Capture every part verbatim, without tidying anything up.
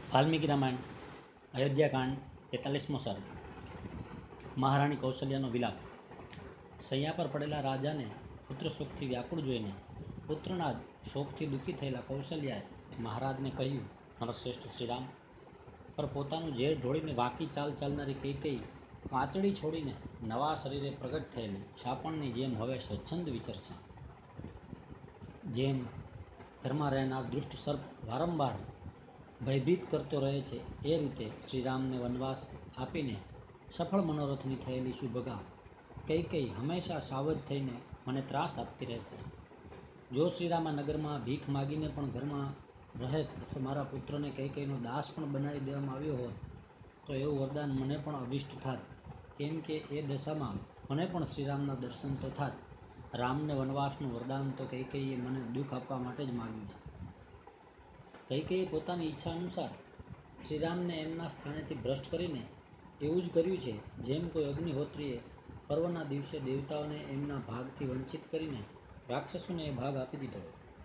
વાલ્મીકી રામાયણ અયોધ્યાકાંડ તેતાલીસમો સર્ગ. મહારાણી કૌશલ્યાનો વિલાપ. સૈયા પર પડેલા રાજાને પુત્ર શોકથી વ્યાકુળ જોઈને પુત્રના શોકથી દુઃખી થયેલા કૌશલ્યાએ મહારાજને કહ્યું, નરશ્રેષ્ઠ શ્રીરામ પર પોતાનું ઝેર ઢોળીને વાંકી ચાલ ચાલનારી કૈકેયી વાંચડી છોડીને નવા શરીરે પ્રગટ થયેલી શાપણની જેમ હવે સ્વચ્છંદ વિચરશે. જેમ ઘરમાં રહેનાર દુષ્ટ સર્પ વારંવાર ભયભીત કરતો રહે છે, એ રીતે શ્રીરામને વનવાસ આપીને સફળ મનોરથની થયેલી શુભગા કૈકેયી હંમેશા સાવધ થઈને મને ત્રાસ આપતી રહેશે. જો શ્રીરામ આ નગરમાં ભીખ માગીને પણ ઘરમાં રહેત અથવા મારા પુત્રને કૈકેયીનો દાસ પણ બનાવી દેવામાં આવ્યો હોત તો એવું વરદાન મને પણ અભિષ્ટ થાત, કેમ કે એ દશામાં મને પણ શ્રીરામના દર્શન તો થાત. રામને વનવાસનું વરદાન તો કૈકેયીએ મને દુઃખ આપવા માટે જ માગ્યું છે. કૈકેયીએ પોતાની ઈચ્છા અનુસાર શ્રીરામને એમના સ્થાનેથી ભ્રષ્ટ કરીને એવું જ કર્યું છે, જેમ કોઈ અગ્નિહોત્રીએ પર્વના દિવસે દેવતાઓને એમના ભાગથી વંચિત કરીને રાક્ષસોને એ ભાગ આપી દીધો.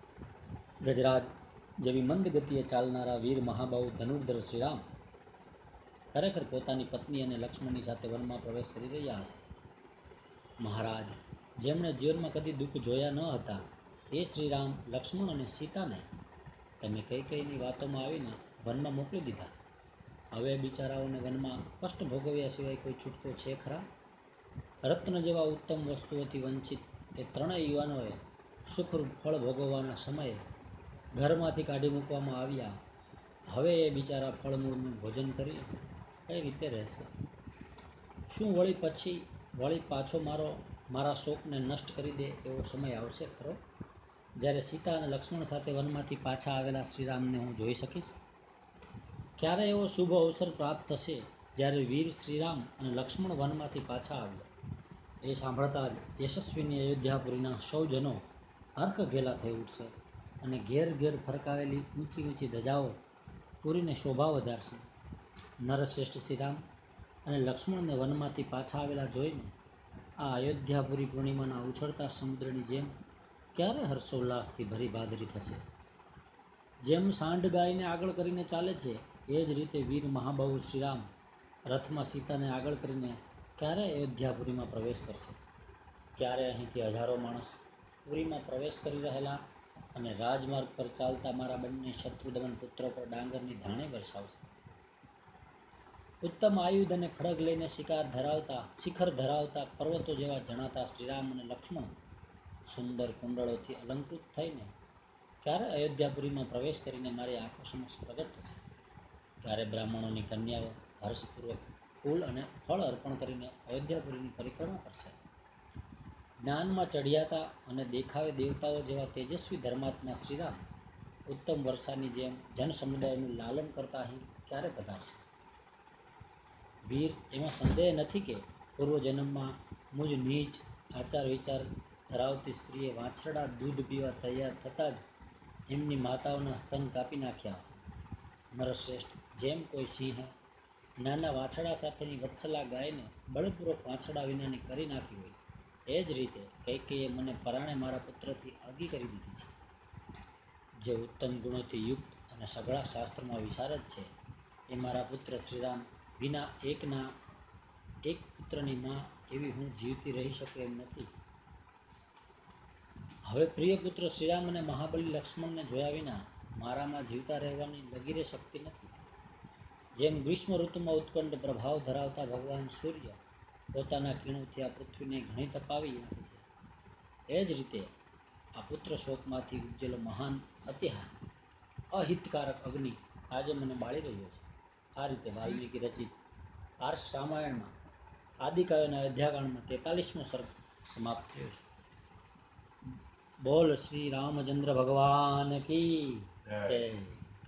ગજરાજ જેવી મંદ ગતિએ ચાલનારા વીર મહાબાહુ ધનુર્ધર શ્રીરામ ખરેખર પોતાની પત્ની અને લક્ષ્મણની સાથે વનમાં પ્રવેશ કરી રહ્યા હશે. મહારાજ, જેમણે જીવનમાં કદી દુઃખ જોયા ન હતા એ શ્રીરામ, લક્ષ્મણ અને સીતાને તમે કૈકેયીની વાતોમાં આવીને વનમાં મોકલી દીધા. હવે બિચારાઓને વનમાં કષ્ટ ભોગવ્યા સિવાય કોઈ છૂટકો છે ખરા? રત્ન જેવા ઉત્તમ વસ્તુઓથી વંચિત એ ત્રણેય યુવાનોએ સુખરૂપ ફળ ભોગવવાના સમયે ઘરમાંથી કાઢી મૂકવામાં આવ્યા. હવે એ બિચારા ફળમૂળનું ભોજન કરી કઈ રીતે રહેશે? શું વળી પછી વળી પાછો મારો મારા શોકને નષ્ટ કરી દે એવો સમય આવશે ખરો, જ્યારે સીતા અને લક્ષ્મણ સાથે વનમાંથી પાછા આવેલા શ્રીરામને હું જોઈ શકીશ? ક્યારે એવો શુભ અવસર પ્રાપ્ત થશે જ્યારે વીર શ્રીરામ અને લક્ષ્મણ વનમાંથી પાછા આવ્યા? એ સાંભળતા જ યશસ્વીની અયોધ્યાપુરીના સૌ જનો હર્ષ ઘેલા થઈ ઉઠશે અને ઘેર ઘેર ફરકાવેલી ઊંચી ઊંચી ધજાઓ પુરીને શોભા વધારશે. નરશ્રેષ્ઠ શ્રીરામ અને લક્ષ્મણને વનમાંથી પાછા આવેલા જોઈને આ અયોધ્યાપુરી પૂર્ણિમાના ઉછળતા સમુદ્રની જેમ ક્યારે હર્ષોલ્લાસથી ભરી ભાદરી થશે? જેમ સાંઢ ગાયને આગળ કરીને ચાલે છે, એ જ રીતે વીર મહાબાહુ શ્રીરામ રથમાં સીતાને આગળ કરીને ક્યારે અયોધ્યાપુરીમાં પ્રવેશ કરશે? ક્યારે અહીંથી હજારો માણસ પુરીમાં પ્રવેશ કરી રહેલા અને રાજમાર્ગ પર ચાલતા મારા બંને શત્રુદમન પુત્રો પર ડાંગરની ધાણી વરસાવશે? ઉત્તમ આયુધ અને ખડગ લઈને શિકાર ધરાવતા શિખર ધરાવતા પર્વતો જેવા જણાતા શ્રીરામ અને લક્ષ્મણ સુંદર કુંડળોથી અલંકૃત થઈને ક્યારે અયોધ્યાપુરીમાં પ્રવેશ કરીને મારી આંખો સમક્ષ પ્રગટ થશે? ક્યારે બ્રાહ્મણોની કન્યાઓ હર્ષપૂર્વક ફૂલ અને ફળ અર્પણ કરીને અયોધ્યાપુરીની પરિક્રમા કરશે? જ્ઞાનમાં ચઢિયાતા અને દેખાવે દેવતાઓ જેવા તેજસ્વી ધર્માત્મા શ્રીરામ ઉત્તમ વર્ષાની જેમ જન સમુદાયનું લાલન કરતા અહીં ક્યારે પધારશે? વીર, એમાં સંદેહ નથી કે પૂર્વજન્મમાં મુજ નીચ આચાર વિચાર ધરાવતી સ્ત્રીએ વાછરડા દૂધ પીવા તૈયાર થતાં જ એમની માતાઓના સ્તન કાપી નાખ્યા હશે. નરશ્રેષ્ઠ, જેમ કોઈ સિંહે નાના વાછરડા સાથેની વત્સલા ગાયને બળપૂર્વક વાછરડા વિનાની કરી નાખી હોય, એ જ રીતે કૈકેયીએ મને પરાણે મારા પુત્રથી અળગી કરી દીધી છે. જે ઉત્તમ ગુણોથી યુક્ત અને સઘળા શાસ્ત્રોમાં વિશારદ છે, એ મારા પુત્ર શ્રીરામ વિના એકના એક પુત્રની મા એવી હું જીવતી રહી શકું એમ નથી. હવે પ્રિય પુત્ર શ્રીરામ અને મહાબલી લક્ષ્મણને જોયા વિના મારામાં જીવતા રહેવાની લગીરે શક્તિ નથી. જેમ ગ્રીષ્મ ઋતુમાં ઉત્કંઠ પ્રભાવ ધરાવતા ભગવાન સૂર્ય પોતાના કિરણોથી આ પૃથ્વીને ઘણી તપાવી નાખે છે, એ જ રીતે આ પુત્ર શોકમાંથી ઉપજેલો મહાન અતિહાર અહિતકારક અગ્નિ આજે મને બાળી રહ્યો છે. આ રીતે વાલ્મીકી રચિત આર્ષ રામાયણમાં આદિકાવ્યના અયોધ્યાકાંડમાં તેતાલીસમો સર્ગ સમાપ્ત થયો છે. બોલ શ્રી રામચંદ્ર ભગવાન કી જય.